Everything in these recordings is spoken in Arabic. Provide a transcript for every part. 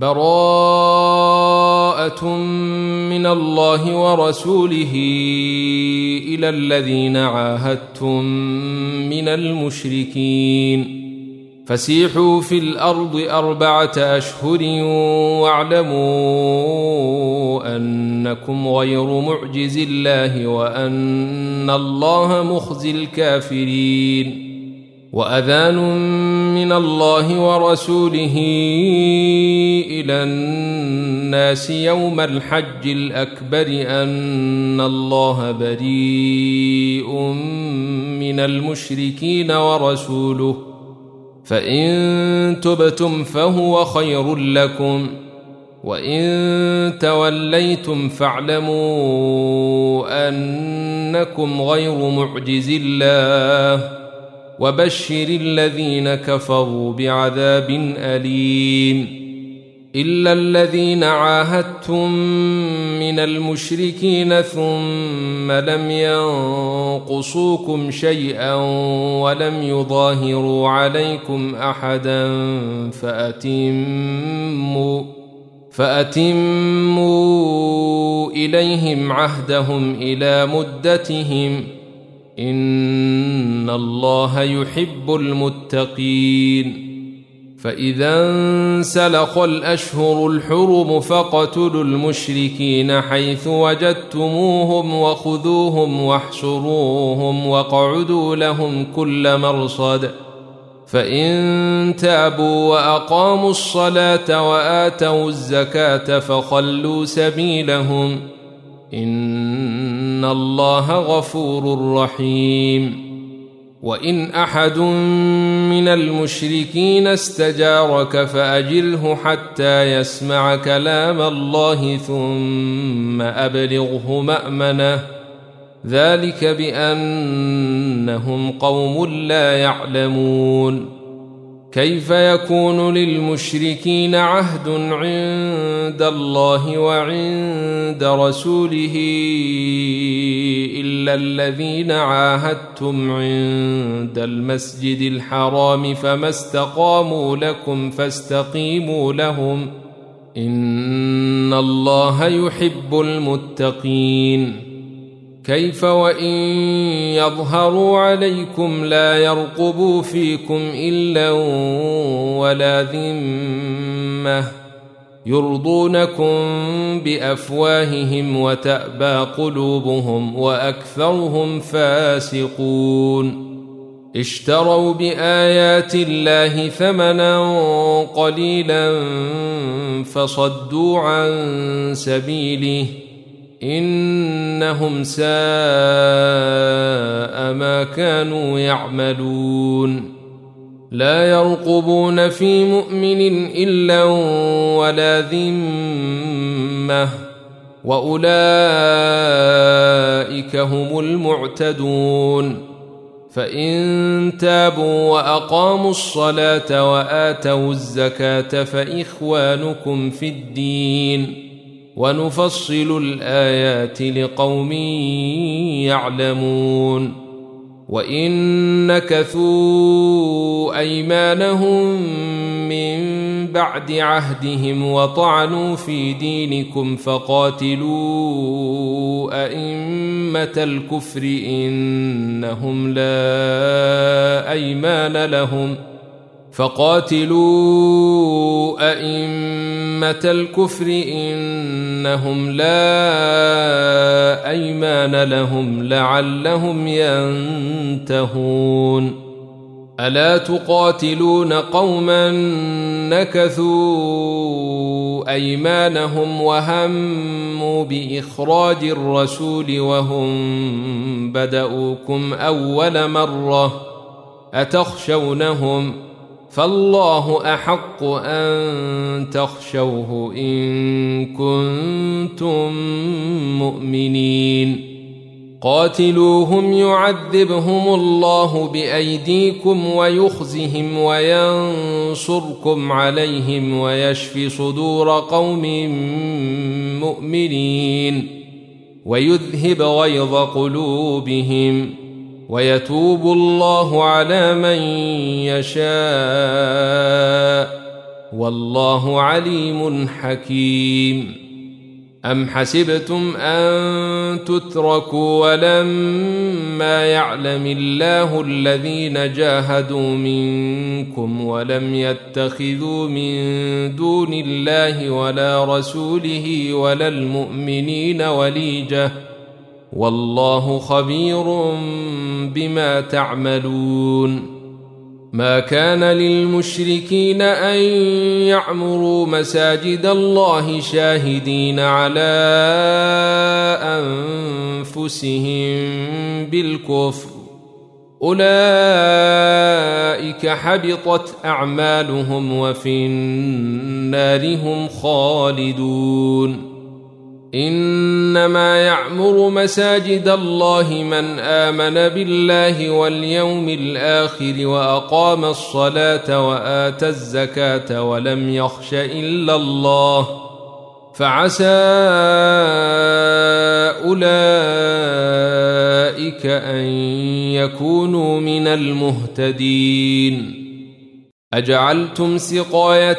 براءة من الله ورسوله إلى الذين عاهدتم من المشركين فسيحوا في الأرض 4 أشهر واعلموا أنكم غير معجز الله وأن الله مخزي الكافرين وأذان من الله ورسوله إلى الناس يوم الحج الأكبر أن الله بريء من المشركين ورسوله فإن تبتم فهو خير لكم وإن توليتم فاعلموا أنكم غير معجز الله وبشر الذين كفروا بعذاب أليم إلا الذين عاهدتم من المشركين ثم لم ينقصوكم شيئا ولم يظاهروا عليكم أحدا فأتموا إليهم عهدهم إلى مدتهم إن الله يحب المتقين فإذا انسلخ الأشهر الحرم فاقتلوا المشركين حيث وجدتموهم وخذوهم واحصروهم واقعدوا لهم كل مرصد فإن تابوا وأقاموا الصلاة وآتوا الزكاة فخلوا سبيلهم إن الله غفور رحيم وإن أحد من المشركين استجارك فأجره حتى يسمع كلام الله ثم أبلغه مأمنه ذلك بأنهم قوم لا يعلمون كيف يكون للمشركين عهد عند الله وعند رسوله إلا الذين عاهدتم عند المسجد الحرام فما استقاموا لكم فاستقيموا لهم إن الله يحب المتقين كيف وإن يظهروا عليكم لا يرقبوا فيكم إلا ولا ذمة يرضونكم بأفواههم وتأبى قلوبهم وأكثرهم فاسقون اشتروا بآيات الله ثمنا قليلا فصدوا عن سبيله إنهم ساء ما كانوا يعملون لا يرقبون في مؤمن إلا ولا ذمة وأولئك هم المعتدون فإن تابوا وأقاموا الصلاة وآتوا الزكاة فإخوانكم في الدين ونفصل الآيات لقوم يعلمون وإن نكثوا أيمانهم من بعد عهدهم وطعنوا في دينكم فقاتلوا أئمة الكفر إنهم لا أيمان لهم لعلهم ينتهون ألا تقاتلون قوما نكثوا أيمانهم وهموا بإخراج الرسول وهم بدؤوكم أول مرة أتخشونهم فالله أحق أن تخشوه إن كنتم مؤمنين قاتلوهم يعذبهم الله بأيديكم ويخزهم وينصركم عليهم ويشف صدور قوم مؤمنين ويذهب غيظ قلوبهم ويتوب الله على من يشاء والله عليم حكيم. أم حسبتم أن تتركوا ولما يعلم الله الذين جاهدوا منكم ولم يتخذوا من دون الله ولا رسوله ولا المؤمنين وليجة والله خبير بما تعملون. ما كان للمشركين أن يعمروا مساجد الله شاهدين على أنفسهم بالكفر أولئك حبطت أعمالهم وفي النار هم خالدون. إنما يعمر مساجد الله من آمن بالله واليوم الآخر وأقام الصلاة وآتى الزكاة ولم يخش إلا الله فعسى أولئك أن يكونوا من المهتدين. أجعلتم سقاية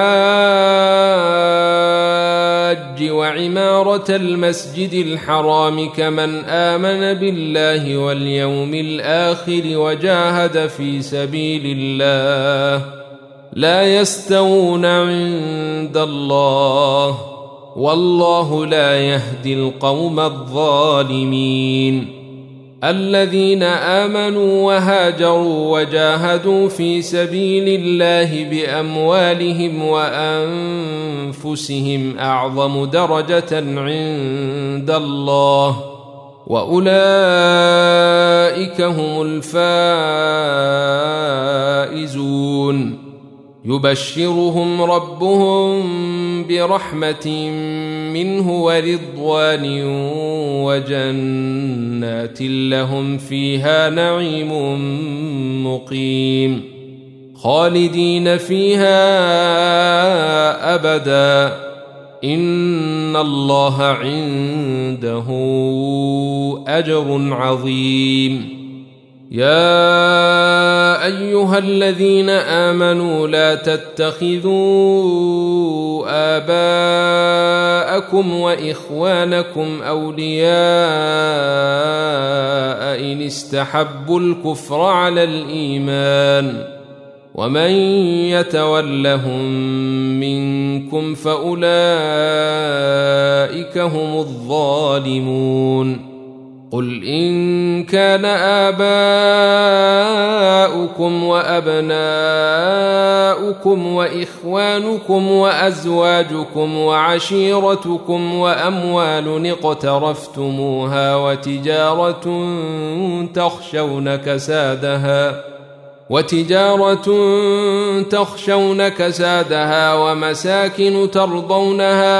الحاج وعمارة المسجد الحرام كمن آمن بالله واليوم الآخر وجاهد في سبيل الله لا يستوون عند الله والله لا يهدي القوم الظالمين. الذين آمنوا وهاجروا وجاهدوا في سبيل الله بأموالهم وأنفسهم أعظم درجة عند الله وأولئك هم الفائزون. يبشرهم ربهم برحمة منه ورضوان وجنات لهم فيها نعيم مقيم خالدين فيها أبدا إن الله عنده أجر عظيم. يا أيها الذين آمنوا لا تتخذوا آباءكم وإخوانكم أولياء إن استحبوا الكفر على الإيمان ومن يتولهم منكم فأولئك هم الظالمون. قل إن كان آباؤكم وأبناؤكم وإخوانكم وأزواجكم وعشيرتكم وأموال اقترفتموها وتجارة تخشون كسادها ومساكن ترضونها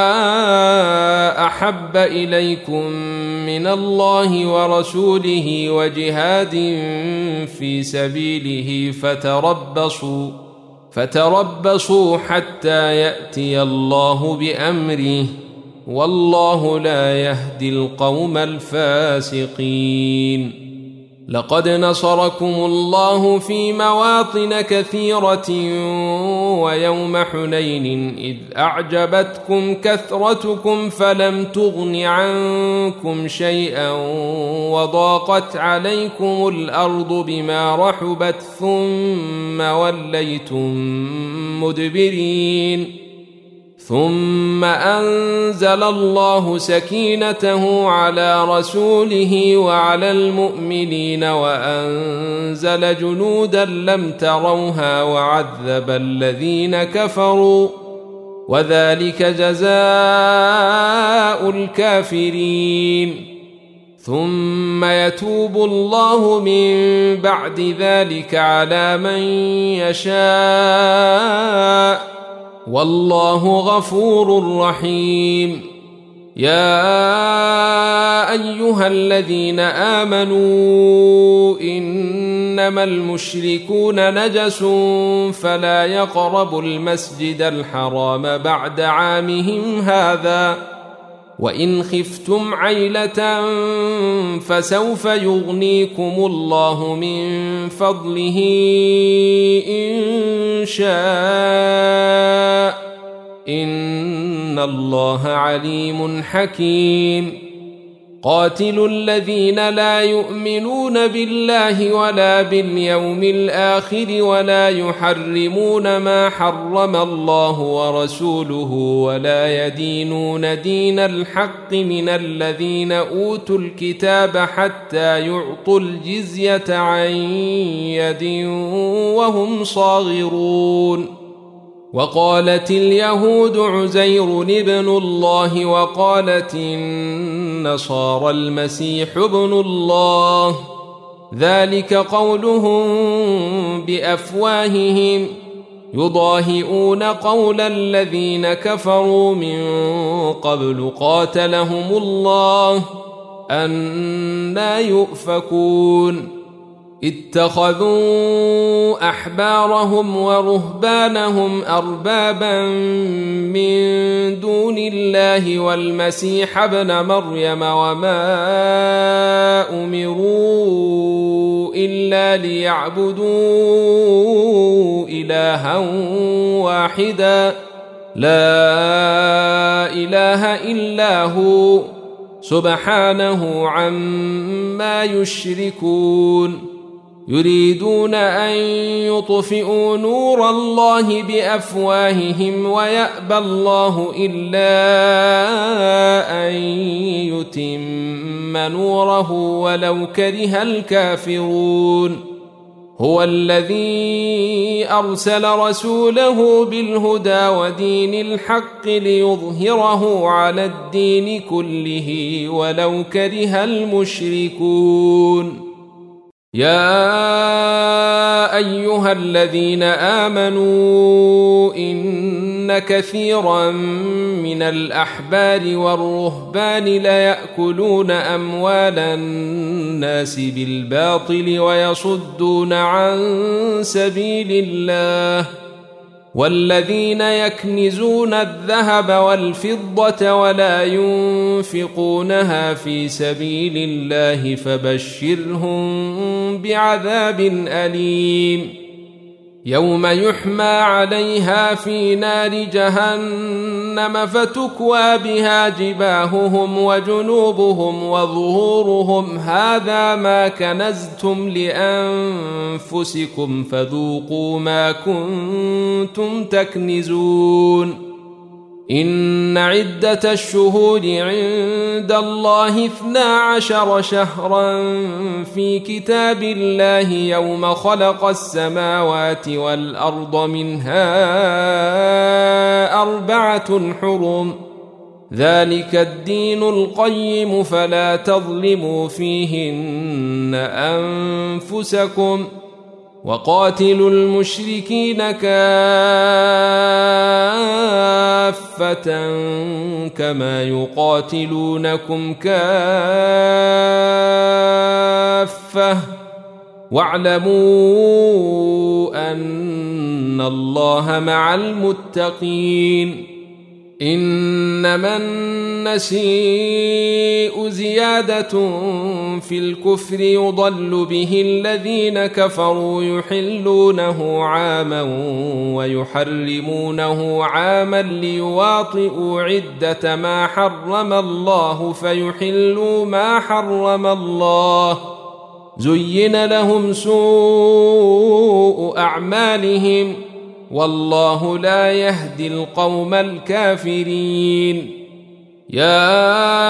أحب إليكم من الله ورسوله وجهاد في سبيله فتربصوا حتى يأتي الله بأمره والله لا يهدي القوم الفاسقين. لقد نصركم الله في مواطن كثيرة ويوم حنين إذ أعجبتكم كثرتكم فلم تغن عنكم شيئا وضاقت عليكم الأرض بما رحبت ثم وليتم مدبرين ثم أنزل الله سكينته على رسوله وعلى المؤمنين وأنزل جنودا لم تروها وعذب الذين كفروا وذلك جزاء الكافرين. ثم يتوب الله من بعد ذلك على من يشاء والله غفور رحيم. يا أيها الذين آمنوا إنما المشركون نجس فلا يقربوا المسجد الحرام بعد عامهم هذا وإن خفتم عيلة فسوف يغنيكم الله من فضله إن شاء إن الله عليم حكيم قاتلوا الذين لا يؤمنون بالله ولا باليوم الآخر ولا يحرمون ما حرم الله ورسوله ولا يدينون دين الحق من الذين أوتوا الكتاب حتى يعطوا الجزية عن يد وهم صاغرون وقالت اليهود عزير ابن الله وقالت النصارى المسيح ابن الله ذلك قولهم بأفواههم يضاهئون قول الذين كفروا من قبل قاتلهم الله أنى يؤفكون اتخذوا أحبارهم ورهبانهم أربابا من دون الله والمسيح ابن مريم وما أمروا إلا ليعبدوا إلها واحدا لا إله إلا هو سبحانه عما يشركون يريدون أن يطفئوا نور الله بأفواههم ويأبى الله إلا أن يتم نوره ولو كره الكافرون هو الذي أرسل رسوله بالهدى ودين الحق ليظهره على الدين كله ولو كره المشركون يا أيها الذين آمنوا إن كثيرا من الأحبار والرهبان ليأكلون أموال الناس بالباطل ويصدون عن سبيل الله والذين يكنزون الذهب والفضة ولا ينفقونها في سبيل الله فبشرهم بعذاب أليم يوم يحمى عليها في نار جهنم فتكوى بها جباههم وجنوبهم وظهورهم هذا ما كنزتم لأنفسكم فذوقوا ما كنتم تكنزون إن عدة الشهور عند الله 12 شهرا في كتاب الله يوم خلق السماوات والأرض منها 4 حرم ذلك الدين القيم فلا تظلموا فيهن أنفسكم وقاتلوا المشركين كافة كما يقاتلونكم كافة واعلموا أن الله مع المتقين إنما النسيء زيادة في الكفر يضل به الذين كفروا يحلونه عاما ويحرمونه عاما ليواطئوا عدة ما حرم الله فيحلوا ما حرم الله زين لهم سوء أعمالهم والله لا يهدي القوم الكافرين يا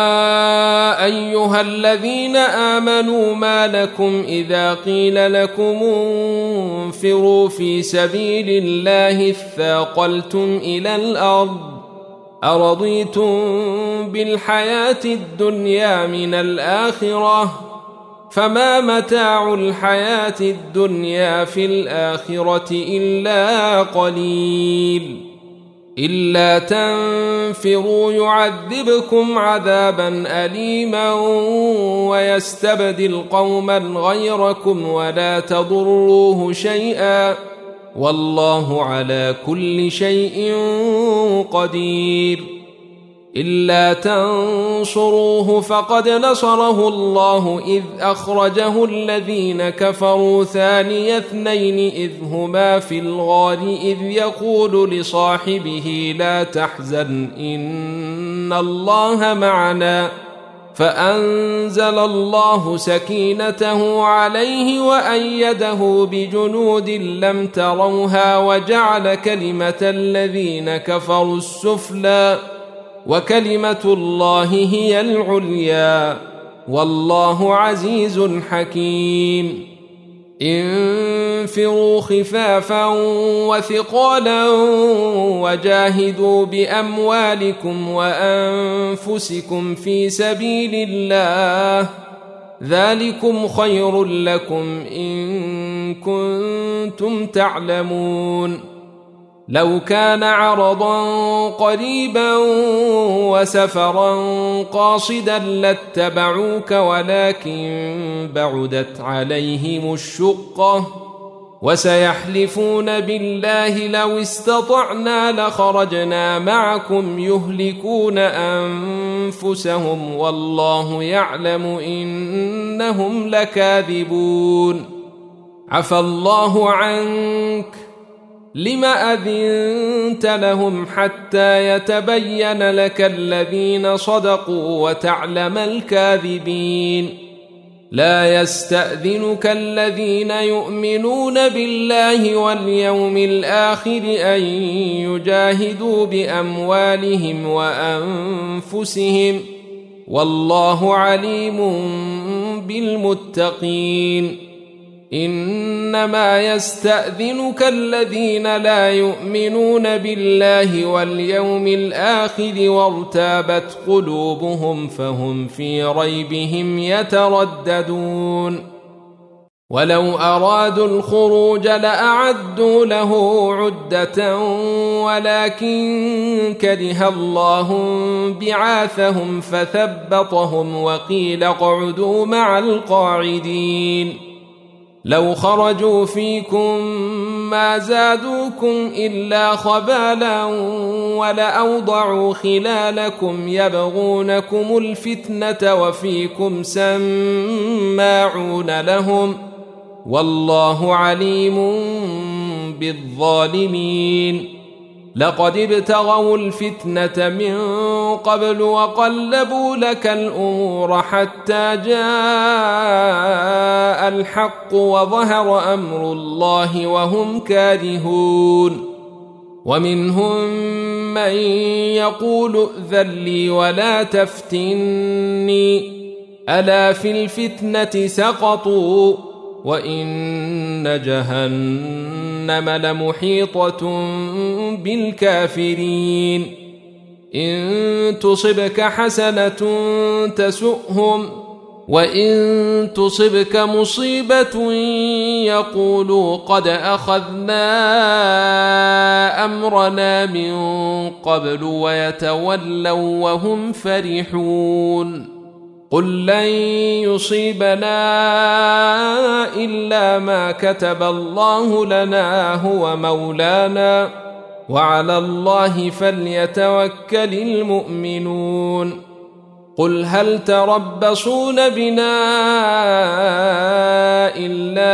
أيها الذين آمنوا ما لكم إذا قيل لكم انفروا في سبيل الله اثاقلتم إلى الأرض أرضيتم بالحياة الدنيا من الآخرة فما متاع الحياة الدنيا في الآخرة إلا قليل إلا تنفروا يعذبكم عذابا أليما ويستبدل قوما غيركم ولا تضروه شيئا والله على كل شيء قدير إلا تنصروه فقد نصره الله إذ أخرجه الذين كفروا ثاني اثنين إذ هما في الغار إذ يقول لصاحبه لا تحزن إن الله معنا فأنزل الله سكينته عليه وأيده بجنود لم تروها وجعل كلمة الذين كفروا السفلى وكلمة الله هي العليا والله عزيز حكيم انفروا خفافا وثقالا وجاهدوا بأموالكم وأنفسكم في سبيل الله ذلكم خير لكم إن كنتم تعلمون لو كان عرضا قريبا وسفرا قاصدا لاتبعوك ولكن بعدت عليهم الشقة وسيحلفون بالله لو استطعنا لخرجنا معكم يهلكون أنفسهم والله يعلم إنهم لكاذبون عفى الله عنك لم أذنت لهم حتى يتبين لك الذين صدقوا وتعلم الكاذبين لا يستأذنك الذين يؤمنون بالله واليوم الآخر أن يجاهدوا بأموالهم وأنفسهم والله عليم بالمتقين إنما يستأذنك الذين لا يؤمنون بالله واليوم الآخر وارتابت قلوبهم فهم في ريبهم يترددون ولو أرادوا الخروج لأعدوا له عدة ولكن كره الله بعاثهم فثبطهم وقيل اقعدوا مع القاعدين لو خرجوا فيكم ما زادوكم إلا خبالا ولأوضعوا خلالكم يبغونكم الفتنة وفيكم سماعون لهم والله عليم بالظالمين لقد ابتغوا الفتنة من قبل وقلبوا لك الأمور حتى جاء الحق وظهر أمر الله وهم كارهون ومنهم من يقول ائذن لي ولا تفتني ألا في الفتنة سقطوا وإن جهنم لمحيطة بالكافرين إن تصبك حسنة تسؤهم وإن تصبك مصيبة يقولوا قد أخذنا أمرنا من قبل ويتولوا وهم فرحون قل لن يصيبنا إلا ما كتب الله لنا هو مولانا وعلى الله فليتوكل المؤمنون قل هل تربصون بنا إلا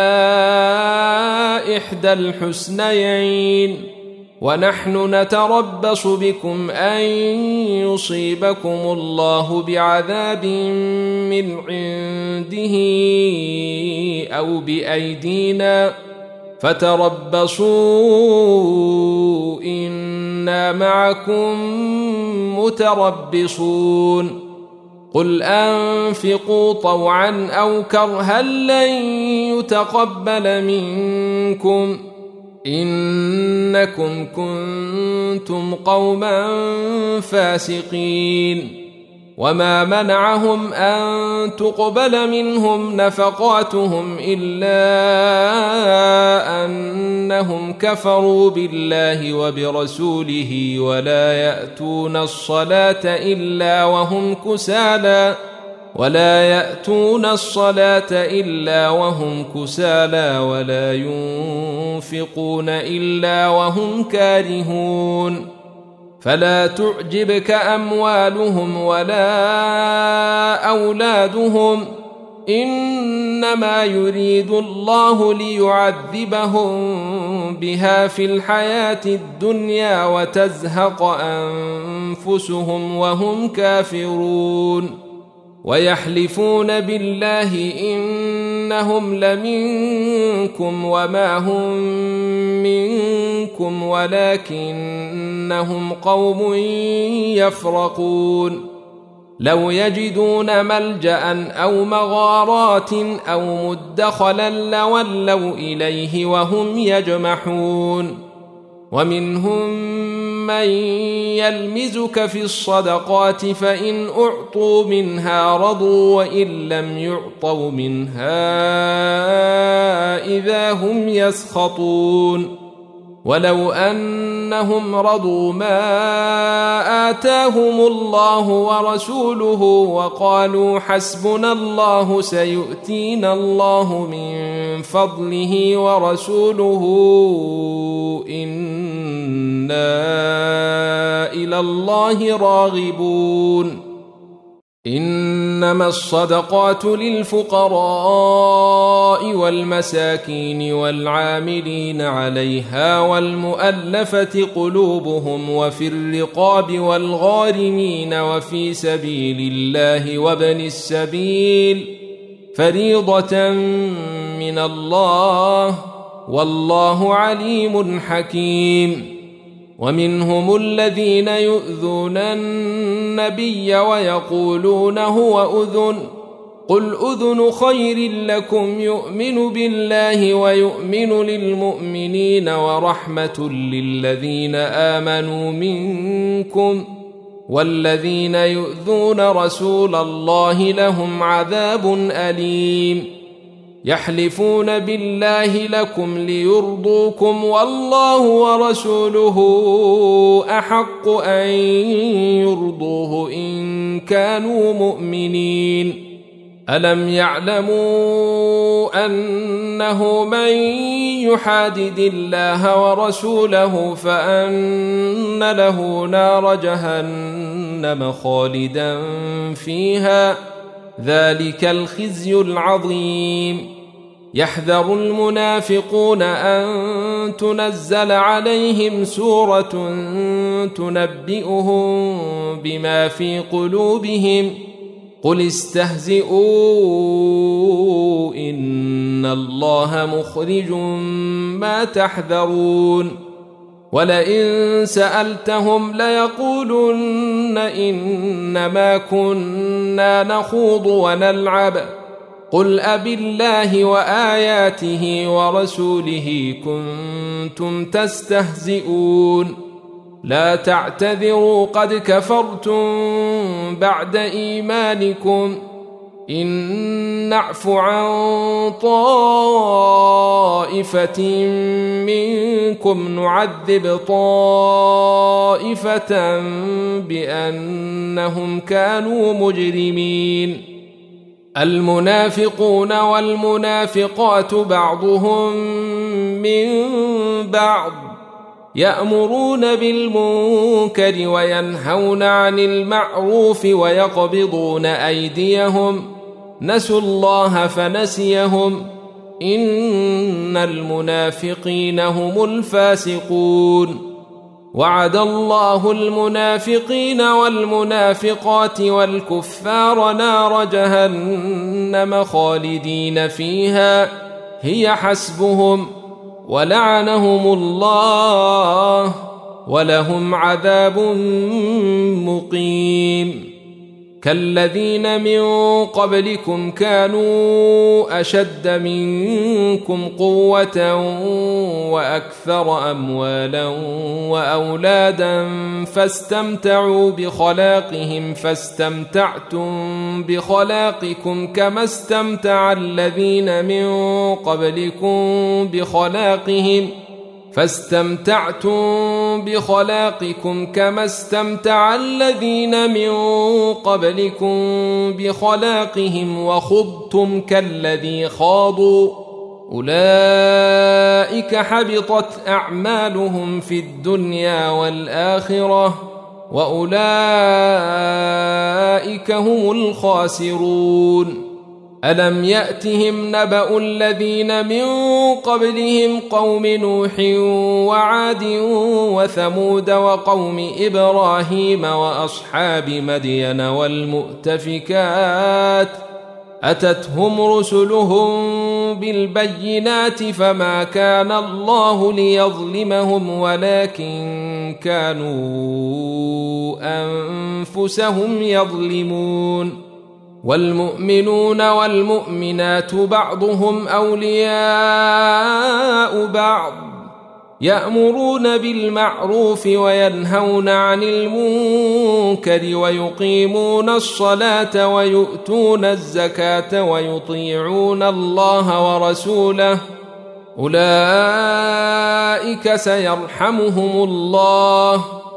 إحدى الحسنيين ونحن نتربص بكم أن يصيبكم الله بعذاب من عنده أو بأيدينا فتربصوا إنا معكم متربصون قل أنفقوا طوعا أو كرها لن يتقبل منكم إنكم كنتم قوما فاسقين وما منعهم أن تقبل منهم نفقاتهم إلا أنهم كفروا بالله وبرسوله ولا يأتون الصلاة إلا وهم كسالى ولا ينفقون إلا وهم كارهون فلا تعجبك أموالهم ولا أولادهم، إنما يريد الله ليعذبهم بها في الحياة الدنيا وتزهق أنفسهم وهم كافرون. ويحلفون بالله إنهم لمنكم وما هم منكم ولكنهم قوم يفرقون. لو يجدون ملجأ أو مغارات أو مدخلا لولوا إليه وهم يجمحون. ومنهم من يلمزك في الصدقات فإن أعطوا منها رضوا وإن لم يعطوا منها إذا هم يسخطون. ولو أنهم رضوا ما آتاهم الله ورسوله وقالوا حسبنا الله سيؤتينا الله من فضله ورسوله إنا إلى الله راغبون. إنما الصدقات للفقراء والمساكين والعاملين عليها والمؤلفة قلوبهم وفي الرقاب والغارمين وفي سبيل الله وابن السبيل فريضة من الله والله عليم حكيم. ومنهم الذين يؤذون النبي ويقولون هو أذن، قل أذن خير لكم يؤمن بالله ويؤمن للمؤمنين ورحمة للذين آمنوا منكم، والذين يؤذون رسول الله لهم عذاب أليم. يحلفون بالله لكم ليرضوكم والله ورسوله أحق أن يرضوه إن كانوا مؤمنين. ألم يعلموا أنه من يحادد الله ورسوله فأن له نار جهنم خالدا فيها، ذلك الخزي العظيم. يحذر المنافقون أن تنزل عليهم سورة تنبئهم بما في قلوبهم، قل استهزئوا إن الله مخرج ما تحذرون. ولئن سألتهم ليقولن إنما كنا نخوض ونلعب، قل أبالله وآياته ورسوله كنتم تستهزئون. لا تعتذروا قد كفرتم بعد إيمانكم، إن نعف عن طائفة منكم نعذب طائفة بأنهم كانوا مجرمين. المنافقون والمنافقات بعضهم من بعض، يأمرون بالمنكر وينهون عن المعروف ويقبضون أيديهم، نسوا الله فنسيهم، إن المنافقين هم الفاسقون. وعد الله المنافقين والمنافقات والكفار نار جهنم خالدين فيها هي حسبهم، ولعنهم الله ولهم عذاب مقيم. كالذين من قبلكم كانوا أشد منكم قوة وأكثر أموالا وأولادا فاستمتعوا بخلاقهم فاستمتعتم بخلاقكم كما استمتع الذين من قبلكم بخلاقهم وخضتم كالذي خاضوا أولئك حبطت أعمالهم في الدنيا والآخرة وأولئك هم الخاسرون. ألم يأتهم نبأ الذين من قبلهم قوم نوح وعاد وثمود وقوم إبراهيم وأصحاب مدين والمؤتفكات أتتهم رسلهم بالبينات فما كان الله ليظلمهم ولكن كانوا أنفسهم يظلمون. والمؤمنون والمؤمنات بعضهم أولياء بعض يأمرون بالمعروف وينهون عن المنكر ويقيمون الصلاة ويؤتون الزكاة ويطيعون الله ورسوله أولئك سيرحمهم الله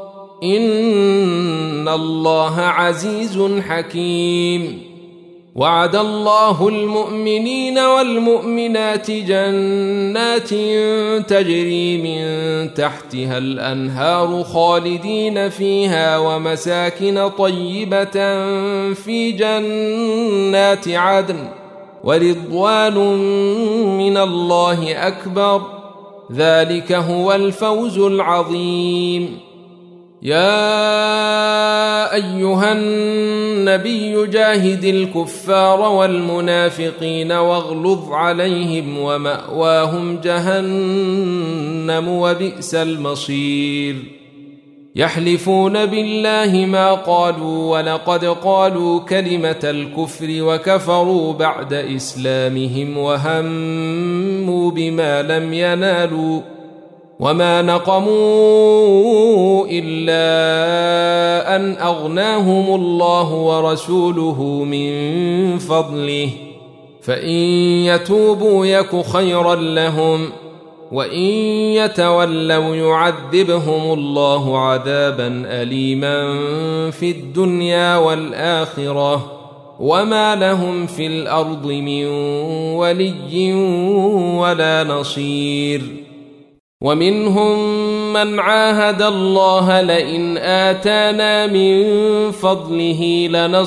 إن الله عزيز حكيم. وعد الله المؤمنين والمؤمنات جنات تجري من تحتها الأنهار خالدين فيها ومساكن طيبة في جنات عدن ورضوان من الله أكبر ذلك هو الفوز العظيم. يا أيها النبي جاهد الكفار والمنافقين واغلظ عليهم ومأواهم جهنم وبئس المصير. يحلفون بالله ما قالوا ولقد قالوا كلمة الكفر وكفروا بعد إسلامهم وهموا بما لم ينالوا وما نقموا إلا أن أغناهم الله ورسوله من فضله فإن يتوبوا يك خيرا لهم وإن يتولوا يعذبهم الله عذابا أليما في الدنيا والآخرة وما لهم في الأرض من ولي ولا نصير. ومنهم من عاهد الله لئن آتانا من فضله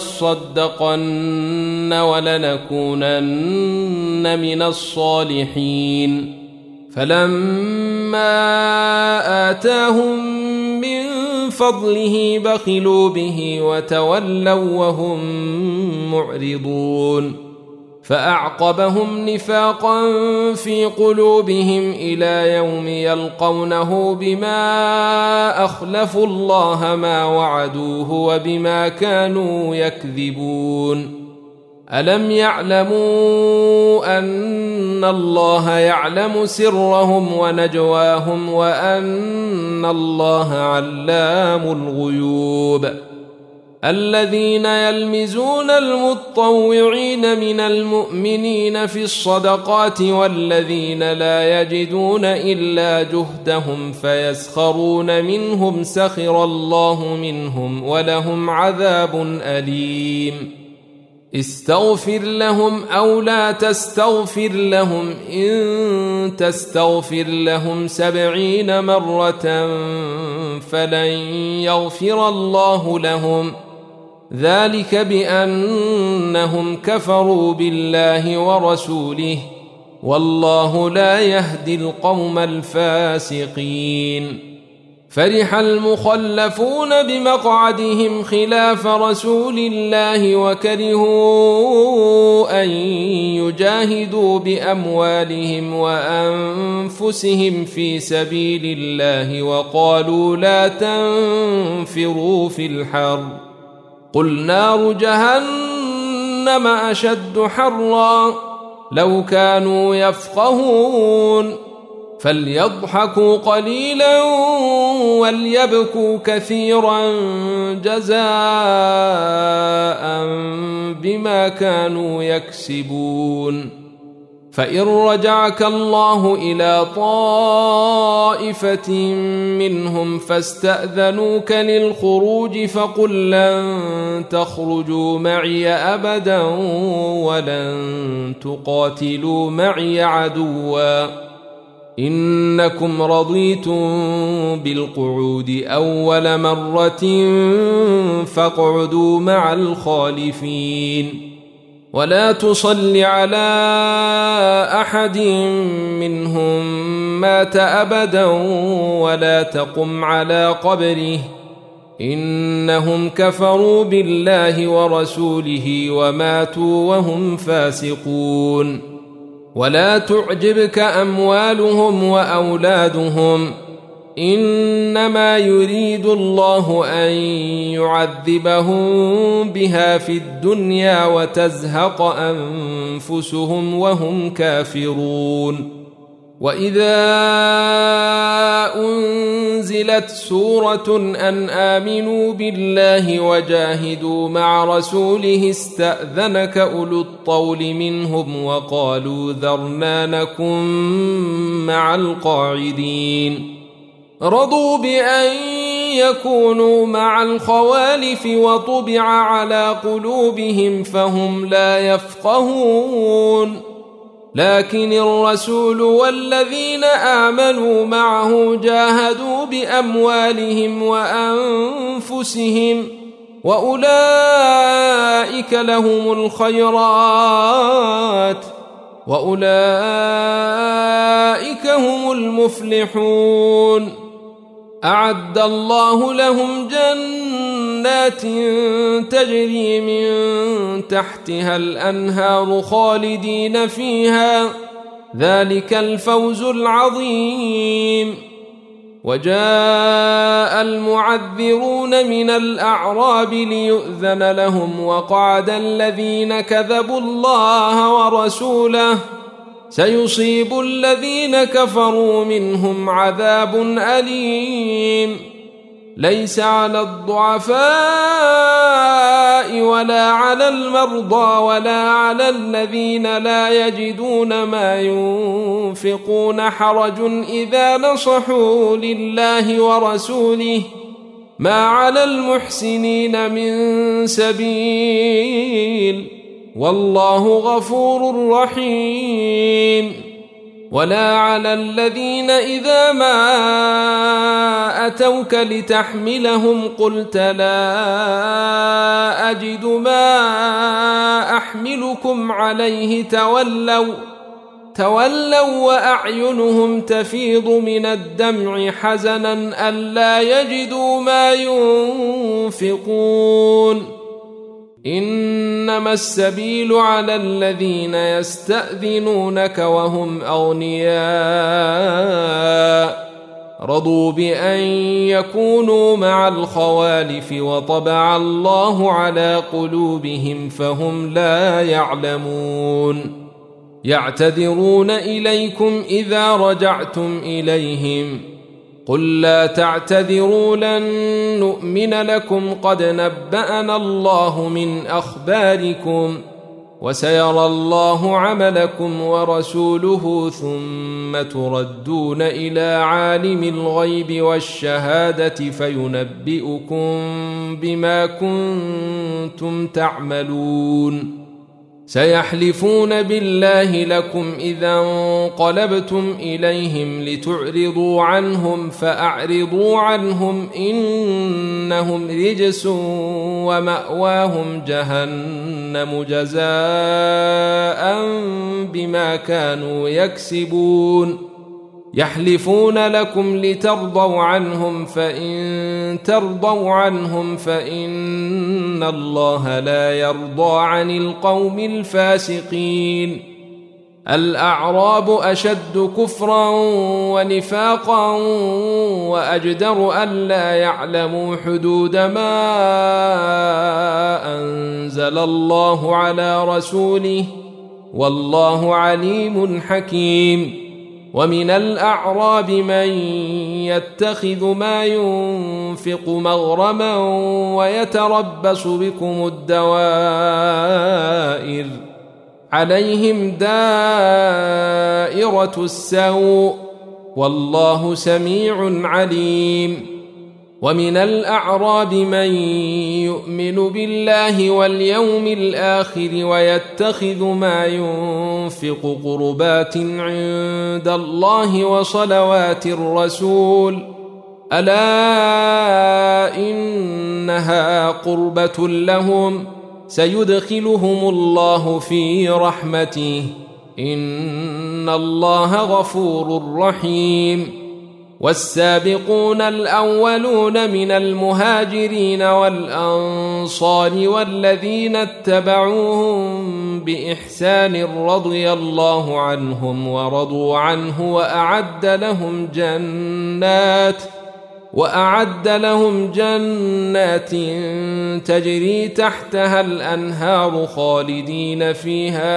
لنصدقن ولنكونن من الصالحين فلما آتاهم من فضله بخلوا به وتولوا وهم معرضون فأعقبهم نفاقا في قلوبهم إلى يوم يلقونه بما أخلفوا الله ما وعدوه وبما كانوا يكذبون. ألم يعلموا أن الله يعلم سرهم ونجواهم وأن الله علام الغيوب. الذين يلمزون المتطوعين من المؤمنين في الصدقات والذين لا يجدون إلا جهدهم فيسخرون منهم سخر الله منهم ولهم عذاب أليم. استغفر لهم أو لا تستغفر لهم إن تستغفر لهم 70 مرة فلن يغفر الله لهم ذلك بأنهم كفروا بالله ورسوله والله لا يهدي القوم الفاسقين. فرح المخلفون بمقعدهم خلاف رسول الله وكرهوا أن يجاهدوا بأموالهم وأنفسهم في سبيل الله وقالوا لا تنفروا في الحر قل نار جهنم أشد حرا لو كانوا يفقهون فليضحكوا قليلا وليبكوا كثيرا جزاء بما كانوا يكسبون. فإن رجعك الله إلى طائفة منهم فاستأذنوك للخروج فقل لن تخرجوا معي أبدا ولن تقاتلوا معي عدوا إنكم رضيتم بالقعود أول مرة فاقعدوا مع الخالفين ولا تصل على أحد منهم مات أبدا ولا تقم على قبره إنهم كفروا بالله ورسوله وماتوا وهم فاسقون ولا تعجبك أموالهم وأولادهم إنما يريد الله أن يعذبهم بها في الدنيا وتزهق أنفسهم وهم كافرون وإذا أنزلت سورة أن آمنوا بالله وجاهدوا مع رسوله استأذنك أولو الطول منهم وقالوا ذرنا نكن مع القاعدين رضوا بأن يكونوا مع الخوالف وطبع على قلوبهم فهم لا يفقهون لكن الرسول والذين آمنوا معه جاهدوا بأموالهم وأنفسهم وأولئك لهم الخيرات وأولئك هم المفلحون أعد الله لهم جنات تجري من تحتها الأنهار خالدين فيها ذلك الفوز العظيم وجاء المعذرون من الأعراب ليؤذن لهم وقعد الذين كذبوا الله ورسوله سيصيب الذين كفروا منهم عذاب أليم ليس على الضعفاء ولا على المرضى ولا على الذين لا يجدون ما ينفقون حرج إذا نصحوا لله ورسوله ما على المحسنين من سبيل والله غفور رحيم ولا على الذين إذا ما أتوك لتحملهم قلت لا أجد ما أحملكم عليه تولوا وأعينهم تفيض من الدمع حزنا ألا يجدوا ما ينفقون إنما السبيل على الذين يستأذنونك وهم أغنياء رضوا بأن يكونوا مع الخوالف وطبع الله على قلوبهم فهم لا يعلمون يعتذرون إليكم إذا رجعتم إليهم قل لا تعتذروا لن نؤمن لكم قد نبأنا الله من أخباركم وسيرى الله عملكم ورسوله ثم تردون إلى عالم الغيب والشهادة فينبئكم بما كنتم تعملون سيحلفون بالله لكم إذا انقلبتم إليهم لتعرضوا عنهم فأعرضوا عنهم إنهم رجس ومأواهم جهنم جزاء بما كانوا يكسبون يحلفون لكم لترضوا عنهم فإن ترضوا عنهم فإن الله لا يرضى عن القوم الفاسقين الأعراب أشد كفرا ونفاقا وأجدر ألا يعلموا حدود ما أنزل الله على رسوله والله عليم حكيم ومن الأعراب من يتخذ ما ينفق مغرما ويتربص بكم الدوائر عليهم دائرة السوء والله سميع عليم ومن الأعراب من يؤمن بالله واليوم الآخر ويتخذ ما ينفق قربات عند الله وصلوات الرسول ألا إنها قربة لهم سيدخلهم الله في رحمته إن الله غفور رحيم والسابقون الأولون من المهاجرين والأنصار والذين اتبعوهم بإحسان رضي الله عنهم ورضوا عنه وأعد لهم جنات تجري تحتها الأنهار خالدين فيها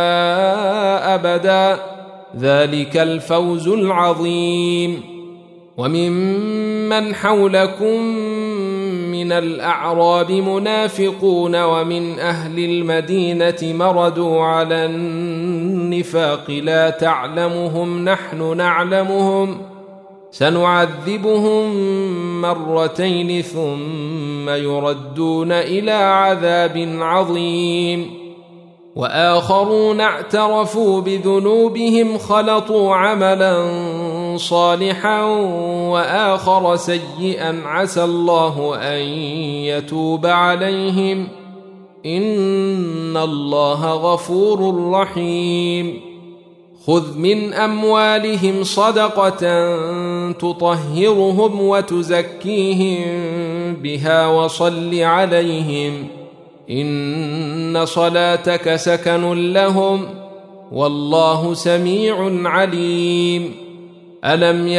أبدا ذلك الفوز العظيم وممن حولكم من الأعراب منافقون ومن أهل المدينة مردوا على النفاق لا تعلمهم نحن نعلمهم سنعذبهم مرتين ثم يردون إلى عذاب عظيم وآخرون اعترفوا بذنوبهم خلطوا عملا صالحا وآخر سيئا عسى الله أن يتوب عليهم إن الله غفور رحيم خذ من أموالهم صدقة تطهرهم وتزكيهم بها وصل عليهم إن صلاتك سكن لهم والله سميع عليم ألم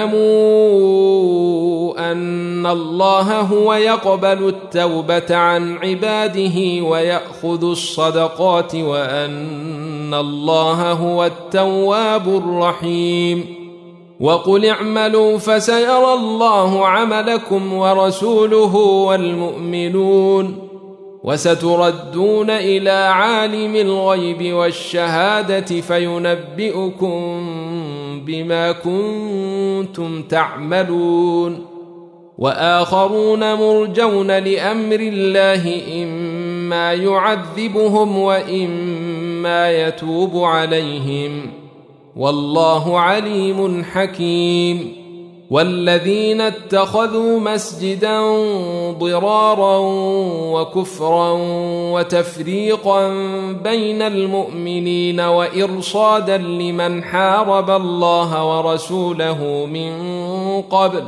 يعلموا أن الله هو يقبل التوبة عن عباده ويأخذ الصدقات وأن الله هو التواب الرحيم وقل اعملوا فسيرى الله عملكم ورسوله والمؤمنون وستردون إلى عالم الغيب والشهادة فينبئكم بما كنتم تعملون وآخرون مرجون لأمر الله إما يعذبهم وإما يتوب عليهم والله عليم حكيم والذين اتخذوا مسجدا ضرارا وكفرا وتفريقا بين المؤمنين وإرصادا لمن حارب الله ورسوله من قبل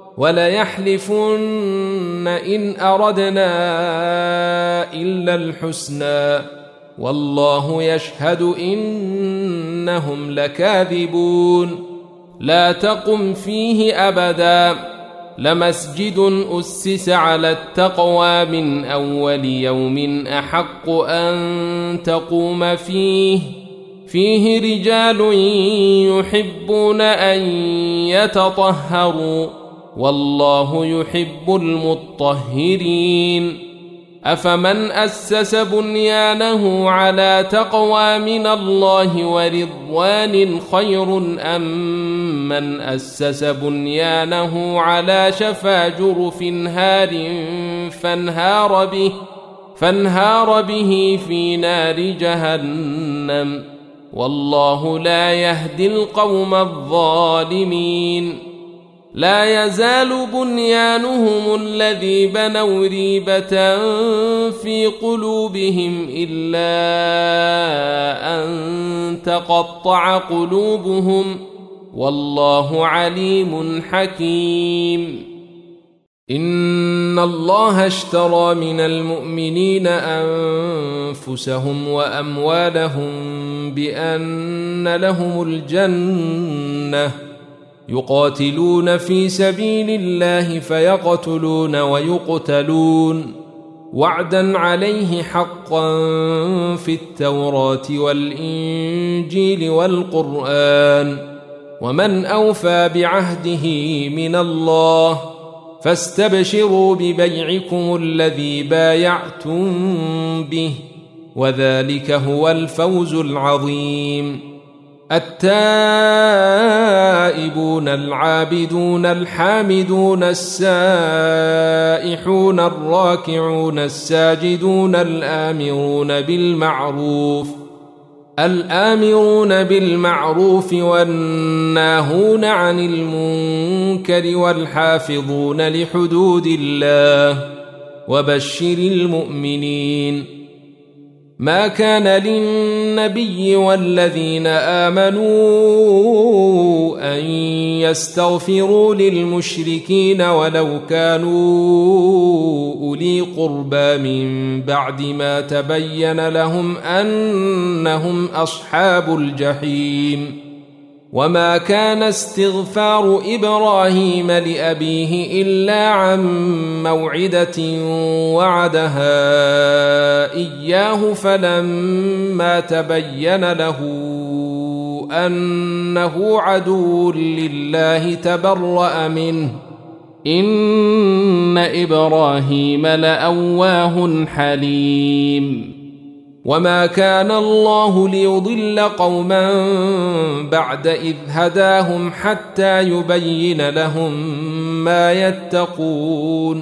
وليحلفن إن أردنا إلا الحسنى والله يشهد إنهم لكاذبون لا تقم فيه أبدا لمسجد أسس على التقوى من أول يوم أحق أن تقوم فيه رجال يحبون أن يتطهروا والله يحب المطهرين أفمن أسس بنيانه على تقوى من الله ورضوان خير أم من أسس بنيانه على شفا جرف هار فانهار به في نار جهنم والله لا يهدي القوم الظالمين لا يزال بنيانهم الذي بنوا ريبة في قلوبهم إلا أن تقطع قلوبهم والله عليم حكيم إن الله اشترى من المؤمنين أنفسهم وأموالهم بأن لهم الجنة يقاتلون في سبيل الله فيقتلون ويقتلون وعدا عليه حقا في التوراة والإنجيل والقرآن ومن أوفى بعهده من الله فاستبشروا ببيعكم الذي بايعتم به وذلك هو الفوز العظيم. التائبون العابدون الحامدون السائحون الراكعون الساجدون الآمرون بالمعروف والناهون عن المنكر والحافظون لحدود الله وبشر المؤمنين. ما كان للنبي والذين آمنوا أن يستغفروا للمشركين ولو كانوا أولي قربى من بعد ما تبين لهم أنهم أصحاب الجحيم. وما كان استغفار إبراهيم لأبيه إلا عن موعدة وعدها إياه فلما تبين له أنه عدو لله تبرأ منه إن إبراهيم لأواه حليم. وما كان الله ليضل قوما بعد إذ هداهم حتى يبين لهم ما يتقون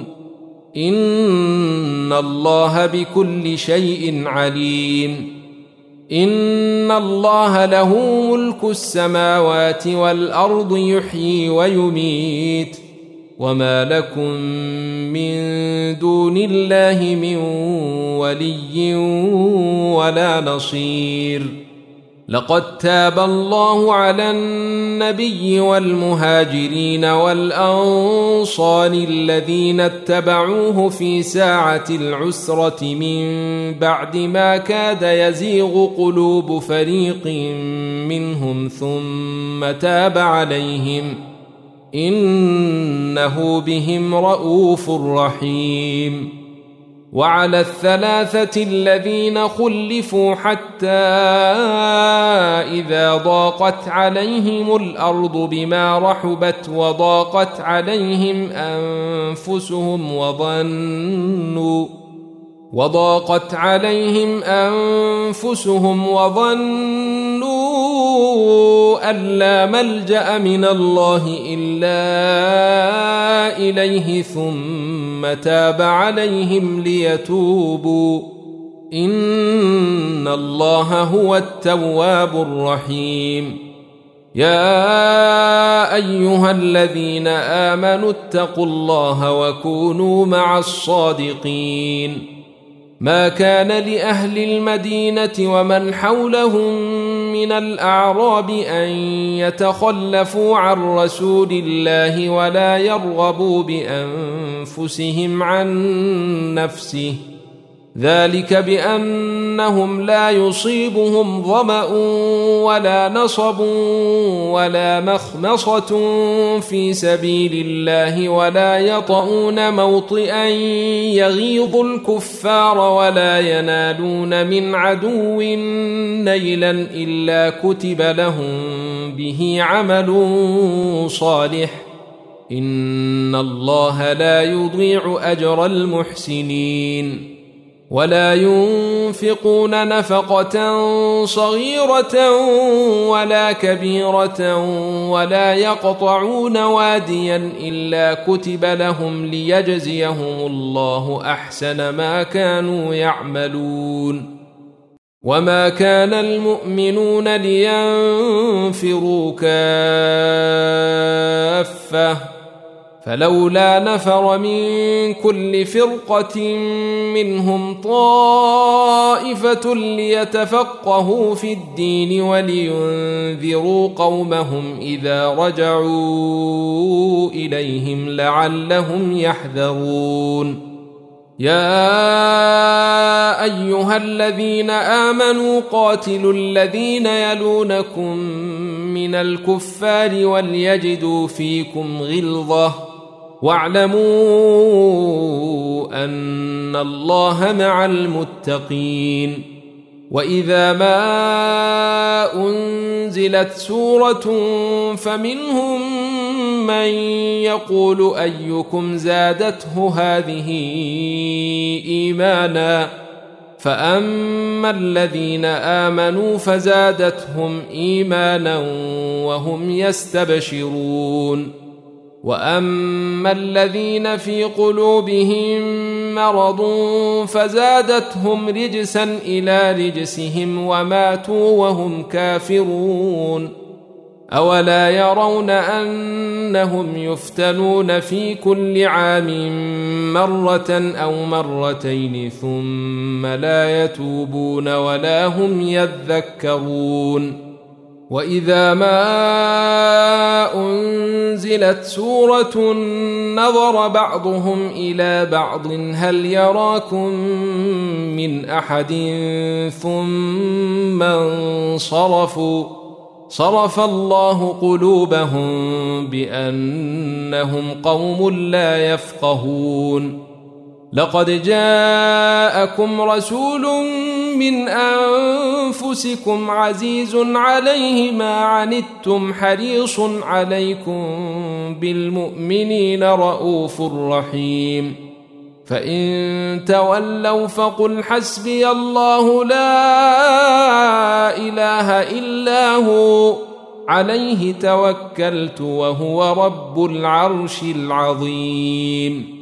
إن الله بكل شيء عليم. إن الله له ملك السماوات والأرض يحيي ويميت وما لكم من دون الله من ولي ولا نصير. لقد تاب الله على النبي والمهاجرين والأنصار الذين اتبعوه في ساعة العسرة من بعد ما كاد يزيغ قلوب فريق منهم ثم تاب عليهم إنه بهم رؤوف رحيم. وعلى الثلاثة الذين خلفوا حتى إذا ضاقت عليهم الأرض بما رحبت وضاقت عليهم أنفسهم وظنوا أن لا ملجأ من الله إلا إليه ثم تاب عليهم ليتوبوا إن الله هو التواب الرحيم. يا أيها الذين آمنوا اتقوا الله وكونوا مع الصادقين. ما كان لأهل المدينة ومن حولهم من الأعراب أن يتخلفوا عن رسول الله ولا يرغبوا بأنفسهم عن نفسه ذلك بأنهم لا يصيبهم ظمأ ولا نصب ولا مخمصة في سبيل الله ولا يطؤون موطئا يغيظ الكفار ولا ينالون من عدو نيلا إلا كتب لهم به عمل صالح إن الله لا يضيع أجر المحسنين. ولا ينفقون نفقة صغيرة ولا كبيرة ولا يقطعون واديا إلا كتب لهم ليجزيهم الله أحسن ما كانوا يعملون. وما كان المؤمنون لينفروا كافة فلولا نفر من كل فرقة منهم طائفة ليتفقهوا في الدين ولينذروا قومهم إذا رجعوا إليهم لعلهم يحذرون. يا أيها الذين آمنوا قاتلوا الذين يلونكم من الكفار وليجدوا فيكم غلظة واعلموا أن الله مع المتقين. وإذا ما أنزلت سورة فمنهم من يقول أيكم زادته هذه إيمانا فأما الذين آمنوا فزادتهم إيمانا وهم يستبشرون وأما الذين في قلوبهم مرض فزادتهم رجسا إلى رجسهم وماتوا وهم كافرون أولا يرون أنهم يفتنون في كل عام مرة أو مرتين ثم لا يتوبون ولا هم يذكرون وإذا ما أنزلت سورة نظر بعضهم إلى بعض هل يراكم من أحد ثم انصرفوا صرف الله قلوبهم بأنهم قوم لا يفقهون لقد جاءكم رسول من أنفسكم عزيز عليه ما عنتم حريص عليكم بالمؤمنين رؤوف رحيم فإن تولوا فقل حسبي الله لا إله إلا هو عليه توكلت وهو رب العرش العظيم